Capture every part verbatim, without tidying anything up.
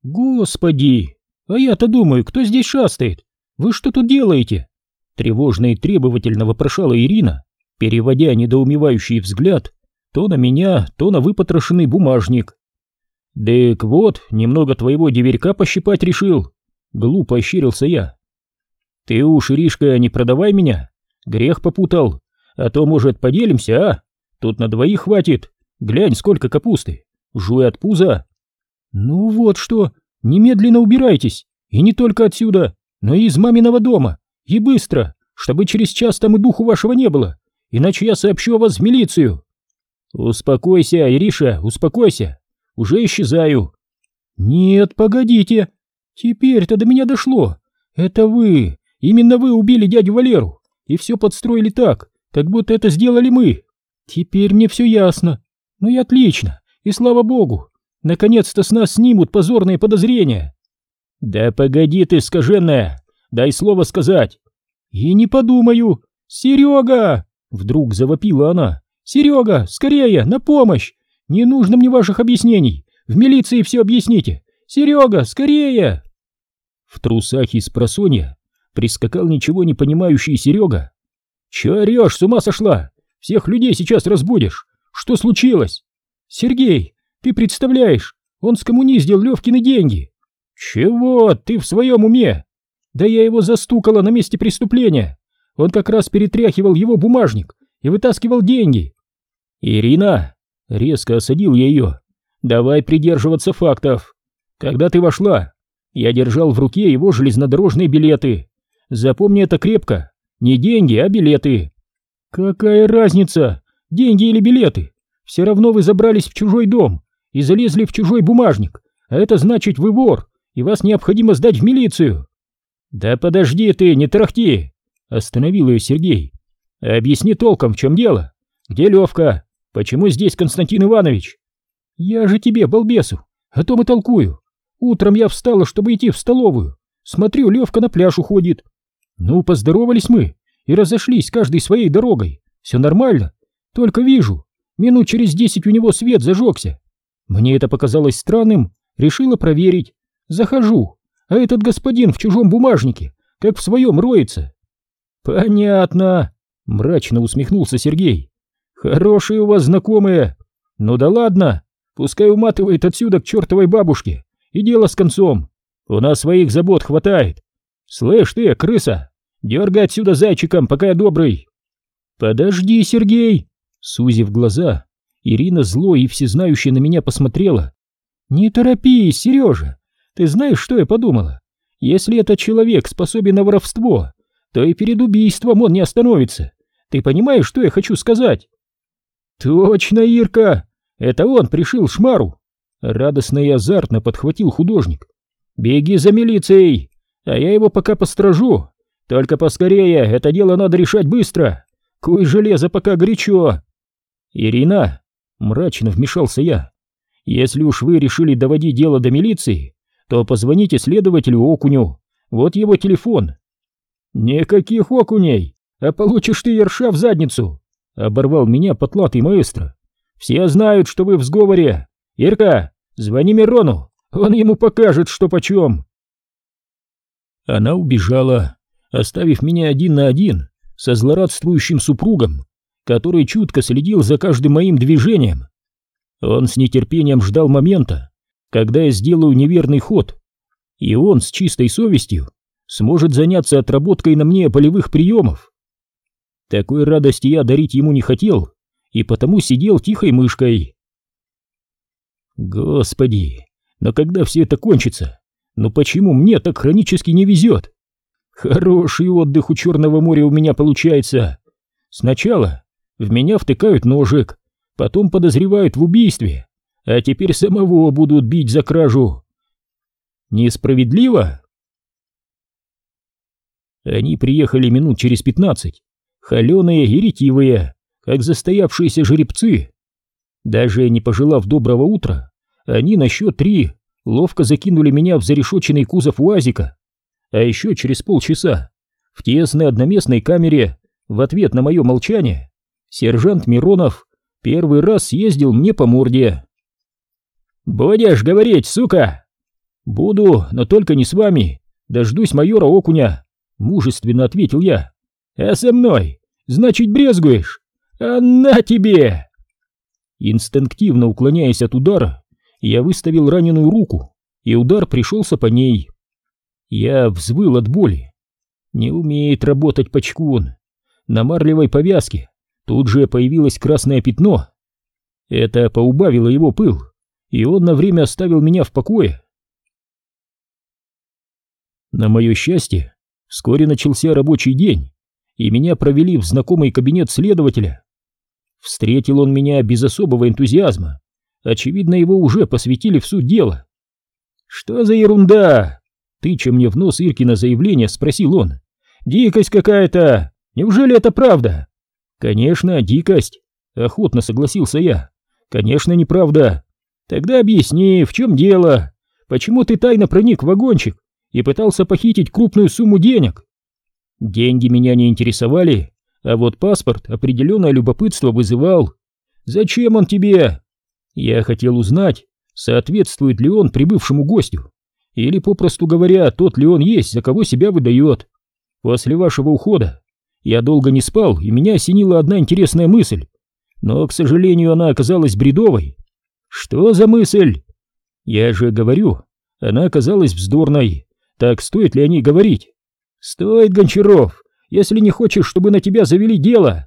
Господи! А я-то думаю, кто здесь шастает? Вы что тут делаете? Тревожно и требовательно вопрошала Ирина, переводя недоумевающий взгляд то на меня, то на выпотрошенный бумажник. «Дык вот, немного твоего деверька пощипать решил», — глупо ощерился я. «Ты уж, Иришка, не продавай меня, грех попутал, а то, может, поделимся, а? Тут на двоих хватит, глянь, сколько капусты, жуй от пуза». «Ну вот что, немедленно убирайтесь, и не только отсюда, но и из маминого дома, и быстро, чтобы через час там и духу вашего не было, иначе я сообщу о вас в милицию». «Успокойся, Ириша, успокойся, уже исчезаю». «Нет, погодите, теперь-то до меня дошло, это вы, именно вы убили дядю Валеру, и все подстроили так, как будто это сделали мы. Теперь мне все ясно, ну и отлично, и слава богу, наконец-то с нас снимут позорные подозрения». «Да погоди ты, скаженная, дай слово сказать». «И не подумаю. Серега!» Вдруг завопила она. «Серега, скорее, на помощь! Не нужно мне ваших объяснений, в милиции все объясните! Серега, скорее!» В трусах из просонья прискакал ничего не понимающий Серега. «Че орешь, с ума сошла? Всех людей сейчас разбудишь! Что случилось?» «Сергей, ты представляешь, он скоммуниздил Левкины деньги!» «Чего? Ты в своем уме?» «Да я его застукала на месте преступления! Он как раз перетряхивал его бумажник и вытаскивал деньги!» «Ирина!» — резко осадил я ее. «Давай придерживаться фактов. Когда ты вошла, я держал в руке его железнодорожные билеты. Запомни это крепко. Не деньги, а билеты». «Какая разница, деньги или билеты? Все равно вы забрались в чужой дом и залезли в чужой бумажник, а это значит, вы вор, и вас необходимо сдать в милицию». «Да подожди ты, не тарахти!» — остановил ее Сергей. «Объясни толком, в чем дело. Где Левка? Почему здесь Константин Иванович?» «Я же тебе, балбесу, о том и толкую. Утром я встала, чтобы идти в столовую. Смотрю, Левка на пляж уходит. Ну, поздоровались мы и разошлись каждой своей дорогой. Все нормально. Только вижу, минут через десять у него свет зажегся. Мне это показалось странным, решила проверить. Захожу, а этот господин в чужом бумажнике, как в своем, роется». «Понятно», — мрачно усмехнулся Сергей. «Хорошие у вас знакомые. Ну да ладно, пускай уматывает отсюда к чертовой бабушке, и дело с концом. У нас своих забот хватает. Слышь ты, крыса, дергай отсюда зайчиком, пока я добрый». «Подожди, Сергей», — сузив глаза, Ирина зло и всезнающая на меня посмотрела. «Не торопись, Сережа, ты знаешь, что я подумала? Если этот человек способен на воровство, то и перед убийством он не остановится. Ты понимаешь, что я хочу сказать?» «Точно, Ирка! Это он пришил шмару!» Радостно и азартно подхватил художник. «Беги за милицией, а я его пока посторожу. Только поскорее, это дело надо решать быстро. Куй железо, пока горячо!» «Ирина!» — мрачно вмешался я. «Если уж вы решили доводить дело до милиции, то позвоните следователю Окуню. Вот его телефон». «Никаких окуней, а получишь ты ерша в задницу!» — оборвал меня потлатый маэстро. «Все знают, что вы в сговоре. Ирка, звони Мирону, он ему покажет, что почем». Она убежала, оставив меня один на один со злорадствующим супругом, который чутко следил за каждым моим движением. Он с нетерпением ждал момента, когда я сделаю неверный ход, и он с чистой совестью сможет заняться отработкой на мне болевых приемов. Такой радости я дарить ему не хотел, и потому сидел тихой мышкой. Господи, но когда все это кончится? Ну почему мне так хронически не везет? Хороший отдых у Черного моря у меня получается. Сначала в меня втыкают ножик, потом подозревают в убийстве, а теперь самого будут бить за кражу. Несправедливо? Они приехали минут через пятнадцать, холеные и ретивые, как застоявшиеся жеребцы. Даже не пожелав доброго утра, они на счет три ловко закинули меня в зарешоченный кузов УАЗика. А еще через полчаса в тесной одноместной камере в ответ на мое молчание сержант Миронов первый раз съездил мне по морде. «Будешь говорить, сука?» «Буду, но только не с вами. Дождусь майора Окуня», — мужественно ответил я. «А со мной? Значит, брезгуешь? А на тебе!» Инстинктивно уклоняясь от удара, я выставил раненую руку, и удар пришелся по ней. Я взвыл от боли. Не умеет работать Пачкун. На марлевой повязке тут же появилось красное пятно. Это поубавило его пыл, и он на время оставил меня в покое. На мое счастье, вскоре начался рабочий день, и меня провели в знакомый кабинет следователя. Встретил он меня без особого энтузиазма. Очевидно, его уже посвятили в суть дела. «Что за ерунда?» Тыча мне в нос Иркино заявление, спросил он. «Дикость какая-то! Неужели это правда?» «Конечно, дикость!» — охотно согласился я. «Конечно, неправда. Тогда объясни, в чем дело? Почему ты тайно проник в вагончик и пытался похитить крупную сумму денег?» «Деньги меня не интересовали, а вот паспорт определенное любопытство вызывал. Зачем он тебе?» «Я хотел узнать, соответствует ли он прибывшему гостю, или, попросту говоря, тот ли он есть, за кого себя выдает. После вашего ухода я долго не спал, и меня осенила одна интересная мысль, но, к сожалению, она оказалась бредовой». «Что за мысль?» «Я же говорю, она оказалась вздорной. Так стоит ли о ней говорить?» «Стоит, Гончаров, если не хочешь, чтобы на тебя завели дело».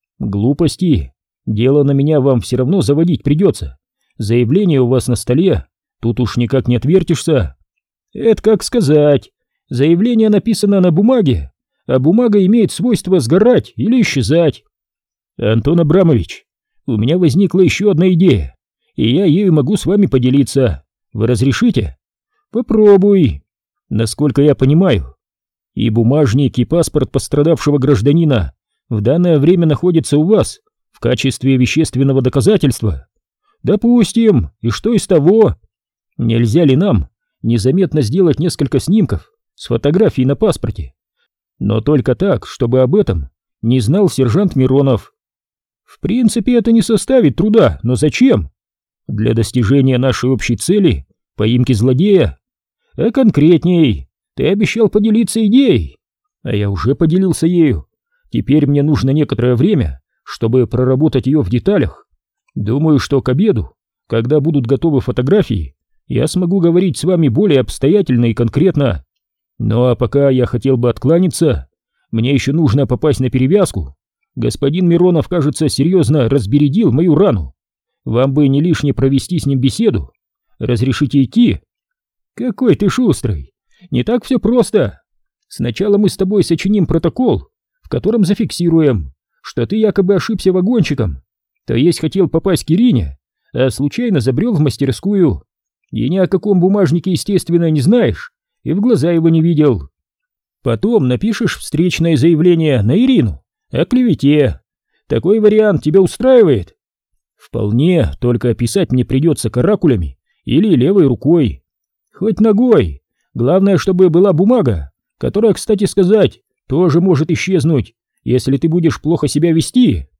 «Глупости. Дело на меня вам все равно заводить придется. Заявление у вас на столе, тут уж никак не отвертишься». «Это как сказать. Заявление написано на бумаге, а бумага имеет свойство сгорать или исчезать». «Антон Абрамович, у меня возникла еще одна идея, и я ею могу с вами поделиться. Вы разрешите?» «Попробуй». «Насколько я понимаю, и бумажник, и паспорт пострадавшего гражданина в данное время находятся у вас в качестве вещественного доказательства». «Допустим, и что из того? Нельзя ли нам незаметно сделать несколько снимков с фотографией на паспорте, но только так, чтобы об этом не знал сержант Миронов?» «В принципе, это не составит труда, но зачем?» «Для достижения нашей общей цели, поимки злодея». «А конкретней, ты обещал поделиться идеей». «А я уже поделился ею. Теперь мне нужно некоторое время, чтобы проработать ее в деталях. Думаю, что к обеду, когда будут готовы фотографии, я смогу говорить с вами более обстоятельно и конкретно. Ну а пока я хотел бы откланяться. Мне еще нужно попасть на перевязку. Господин Миронов, кажется, серьезно разбередил мою рану. Вам бы не лишне провести с ним беседу. Разрешите идти?» «Какой ты шустрый! Не так все просто. Сначала мы с тобой сочиним протокол, в котором зафиксируем, что ты якобы ошибся вагончиком, то есть хотел попасть к Ирине, а случайно забрел в мастерскую. И ни о каком бумажнике, естественно, не знаешь, и в глаза его не видел. Потом напишешь встречное заявление на Ирину о клевете. Такой вариант тебя устраивает?» «Вполне, только писать мне придется каракулями или левой рукой». «Хоть ногой. Главное, чтобы была бумага, которая, кстати сказать, тоже может исчезнуть, если ты будешь плохо себя вести».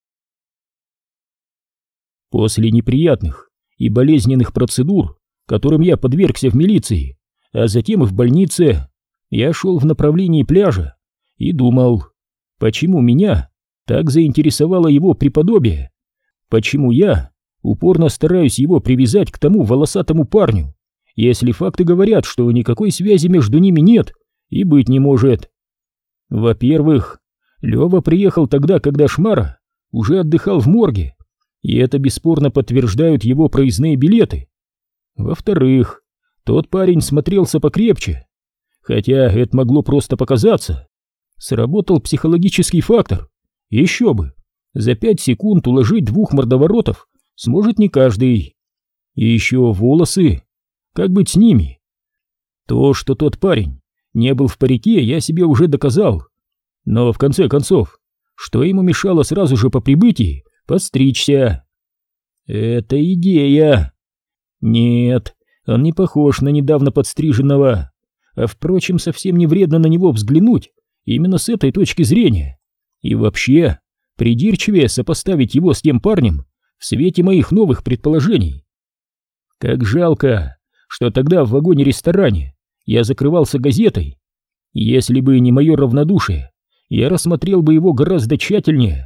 После неприятных и болезненных процедур, которым я подвергся в милиции, а затем и в больнице, я шел в направлении пляжа и думал, почему меня так заинтересовало его преподобие, почему я упорно стараюсь его привязать к тому волосатому парню, если факты говорят, что никакой связи между ними нет и быть не может. Во-первых, Лёва приехал тогда, когда Шмара уже отдыхал в морге, и это бесспорно подтверждают его проездные билеты. Во-вторых, тот парень смотрелся покрепче, хотя это могло просто показаться. Сработал психологический фактор. Еще бы, за пять секунд уложить двух мордоворотов сможет не каждый. И еще волосы. Как быть с ними? То, что тот парень не был в парике, я себе уже доказал. Но в конце концов, что ему мешало сразу же по прибытии подстричься? Это идея. Нет, он не похож на недавно подстриженного. А впрочем, совсем не вредно на него взглянуть именно с этой точки зрения. И вообще, придирчивее сопоставить его с тем парнем в свете моих новых предположений. Как жалко, что тогда в вагоне-ресторане я закрывался газетой. Если бы не мое равнодушие, я рассмотрел бы его гораздо тщательнее.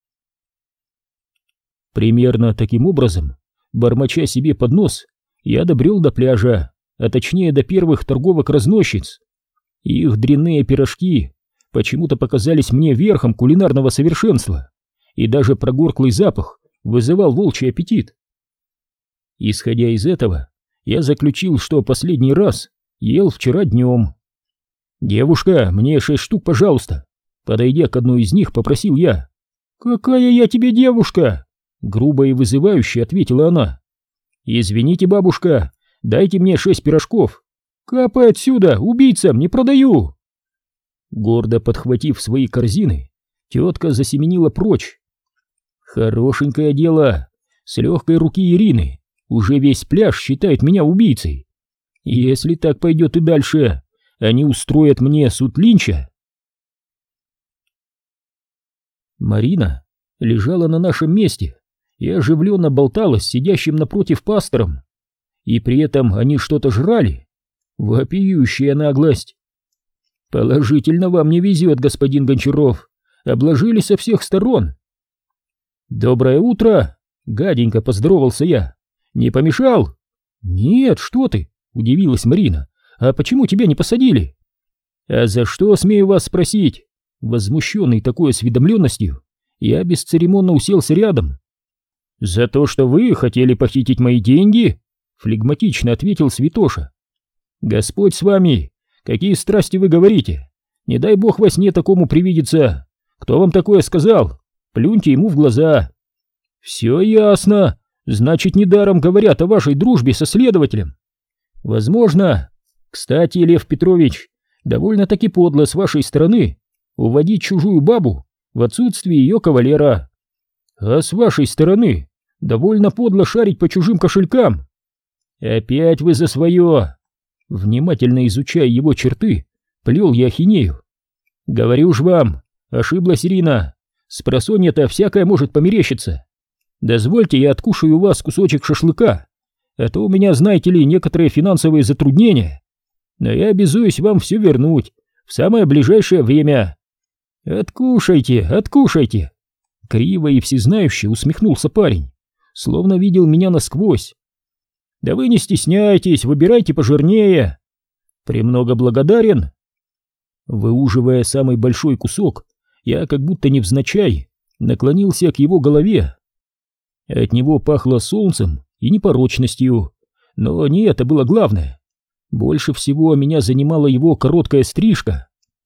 Примерно таким образом, бормоча себе под нос, я добрел до пляжа, а точнее до первых торговок-разносчиц. Их дрянные пирожки почему-то показались мне верхом кулинарного совершенства, и даже прогорклый запах вызывал волчий аппетит. Исходя из этого, я заключил, что последний раз ел вчера днем. «Девушка, мне шесть штук, пожалуйста!» Подойдя к одной из них, попросил я. «Какая я тебе девушка?» Грубо и вызывающе ответила она. «Извините, бабушка, дайте мне шесть пирожков. Капай отсюда, убийцам не продаю!» Гордо подхватив свои корзины, тетка засеменила прочь. Хорошенькое дело, с легкой руки Ирины уже весь пляж считает меня убийцей. Если так пойдет и дальше, они устроят мне суд Линча. Марина лежала на нашем месте и оживленно болталась с сидящим напротив пастором. И при этом они что-то жрали. Вопиющая наглость. Положительно вам не везет, господин Гончаров. Обложили со всех сторон. Доброе утро, гаденько поздоровался я. Не помешал? Нет, что ты, удивилась Марина. А почему тебя не посадили? А за что, смею вас спросить? Возмущенный такой осведомленностью, я бесцеремонно уселся рядом. «За то, что вы хотели похитить мои деньги?» — флегматично ответил Святоша. «Господь с вами! Какие страсти вы говорите? Не дай бог во сне такому привидится! Кто вам такое сказал? Плюньте ему в глаза!» «Все ясно! Значит, недаром говорят о вашей дружбе со следователем!» «Возможно. Кстати, Лев Петрович, довольно-таки подло с вашей стороны уводить чужую бабу в отсутствие ее кавалера. А с вашей стороны довольно подло шарить по чужим кошелькам. Опять вы за свое!» Внимательно изучая его черты, плел я ахинею. «Говорю ж вам, ошиблась Ирина. Спросонья-то всякое может померещиться. Дозвольте, я откушаю у вас кусочек шашлыка, а то у меня, знаете ли, некоторые финансовые затруднения. Но я обязуюсь вам все вернуть в самое ближайшее время. Откушайте, откушайте!» Криво и всезнающе усмехнулся парень, словно видел меня насквозь. «Да вы не стесняйтесь, выбирайте пожирнее!» «Премного благодарен!» Выуживая самый большой кусок, я как будто невзначай наклонился к его голове. От него пахло солнцем и непорочностью, но не это было главное. Больше всего меня занимала его короткая стрижка.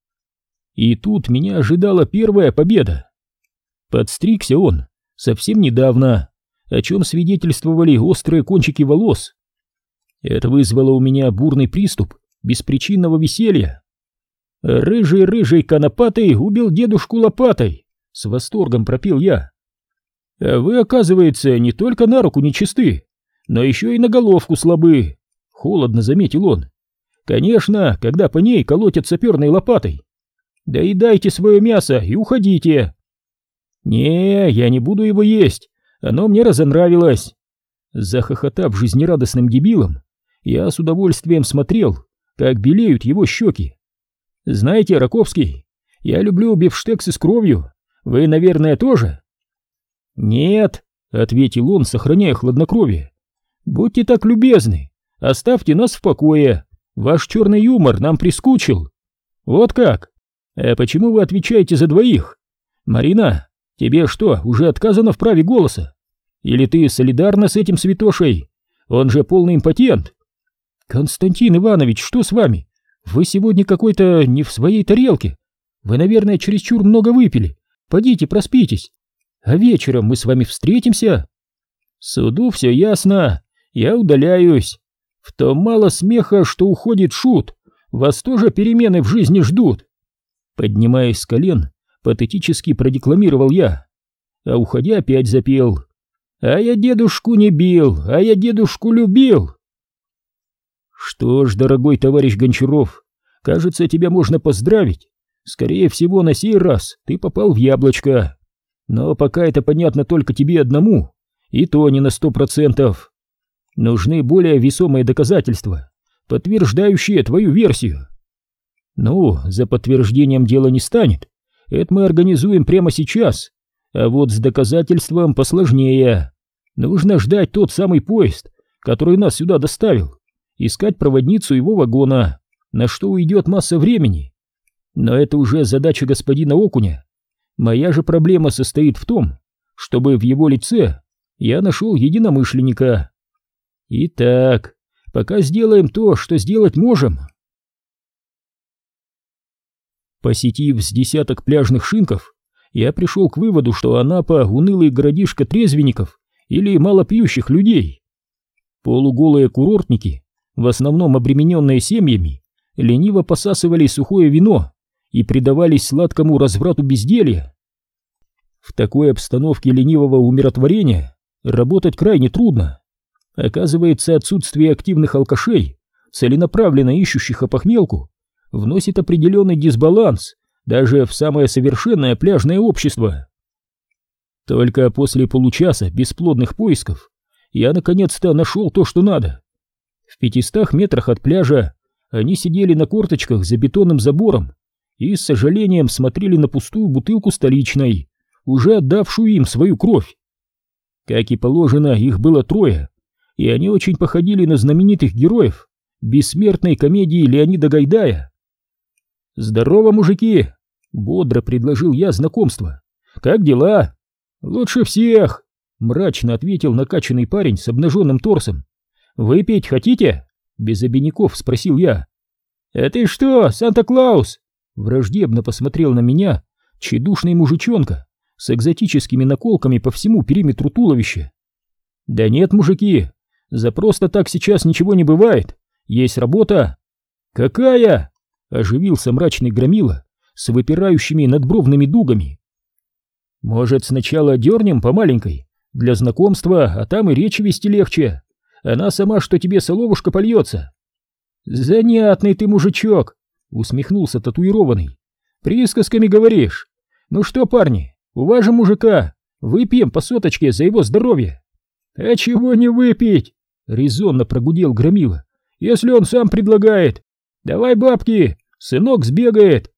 И тут меня ожидала первая победа. Подстригся он совсем недавно, о чем свидетельствовали острые кончики волос. Это вызвало у меня бурный приступ беспричинного веселья. «Рыжий-рыжий конопатый убил дедушку лопатой!» — с восторгом пропел я. «А вы, оказывается, не только на руку нечисты, но еще и на головку слабы!» — холодно заметил он. «Конечно, когда по ней колотят саперной лопатой. Доедайте свое мясо и уходите!» «Не, я не буду его есть, оно мне разонравилось!» Захохотав жизнерадостным дебилом, я с удовольствием смотрел, как белеют его щеки. «Знаете, Раковский, я люблю бифштексы с кровью, вы, наверное, тоже?» «Нет», — ответил он, сохраняя хладнокровие. «Будьте так любезны, оставьте нас в покое, ваш черный юмор нам прискучил». «Вот как? А почему вы отвечаете за двоих? Марина, тебе что, уже отказано в праве голоса? Или ты солидарна с этим святошей? Он же полный импотент». «Константин Иванович, что с вами? Вы сегодня какой-то не в своей тарелке. Вы, наверное, чересчур много выпили. Подите, проспитесь. А вечером мы с вами встретимся?» «Суду все ясно. Я удаляюсь. В том мало смеха, что уходит шут. Вас тоже перемены в жизни ждут». Поднимаясь с колен, патетически продекламировал я, а уходя опять запел: «А я дедушку не бил, а я дедушку любил». Что ж, дорогой товарищ Гончаров, кажется, тебя можно поздравить. Скорее всего, на сей раз ты попал в яблочко. Но пока это понятно только тебе одному, и то не на сто процентов. Нужны более весомые доказательства, подтверждающие твою версию. Ну, за подтверждением дело не станет. Это мы организуем прямо сейчас. А вот с доказательством посложнее. Нужно ждать тот самый поезд, который нас сюда доставил, искать проводницу его вагона, на что уйдет масса времени. Но это уже задача господина Окуня. Моя же проблема состоит в том, чтобы в его лице я нашел единомышленника. Итак, пока сделаем то, что сделать можем. Посетив с десяток пляжных шинков, я пришел к выводу, что Анапа — унылый городишко трезвенников или малопьющих людей. Полуголые курортники, в основном обремененные семьями, лениво посасывали сухое вино и предавались сладкому разврату безделья. В такой обстановке ленивого умиротворения работать крайне трудно. Оказывается, отсутствие активных алкашей, целенаправленно ищущих опохмелку, вносит определенный дисбаланс даже в самое совершенное пляжное общество. Только после получаса бесплодных поисков я наконец-то нашел то, что надо. В пятистах метрах от пляжа они сидели на корточках за бетонным забором и с сожалением смотрели на пустую бутылку столичной, уже отдавшую им свою кровь. Как и положено, их было трое, и они очень походили на знаменитых героев бессмертной комедии Леонида Гайдая. «Здорово, мужики!» — бодро предложил я знакомство. «Как дела?» «Лучше всех!» — мрачно ответил накачанный парень с обнаженным торсом. «Выпить хотите?» — без обиняков спросил я. «А ты что, Санта-Клаус?» — враждебно посмотрел на меня тщедушный мужичонка с экзотическими наколками по всему периметру туловища. «Да нет, мужики, за просто так сейчас ничего не бывает. Есть работа». «Какая?» — оживился мрачный громила с выпирающими надбровными дугами. «Может, сначала дернем по маленькой, для знакомства, а там и речи вести легче. Она сама, что тебе соловушка польется». «Занятный ты мужичок», — усмехнулся татуированный. «Присказками говоришь. Ну что, парни, у вас же мужика, выпьем по соточке за его здоровье». «А чего не выпить?» — резонно прогудел громила. «Если он сам предлагает. Давай бабки, сынок сбегает,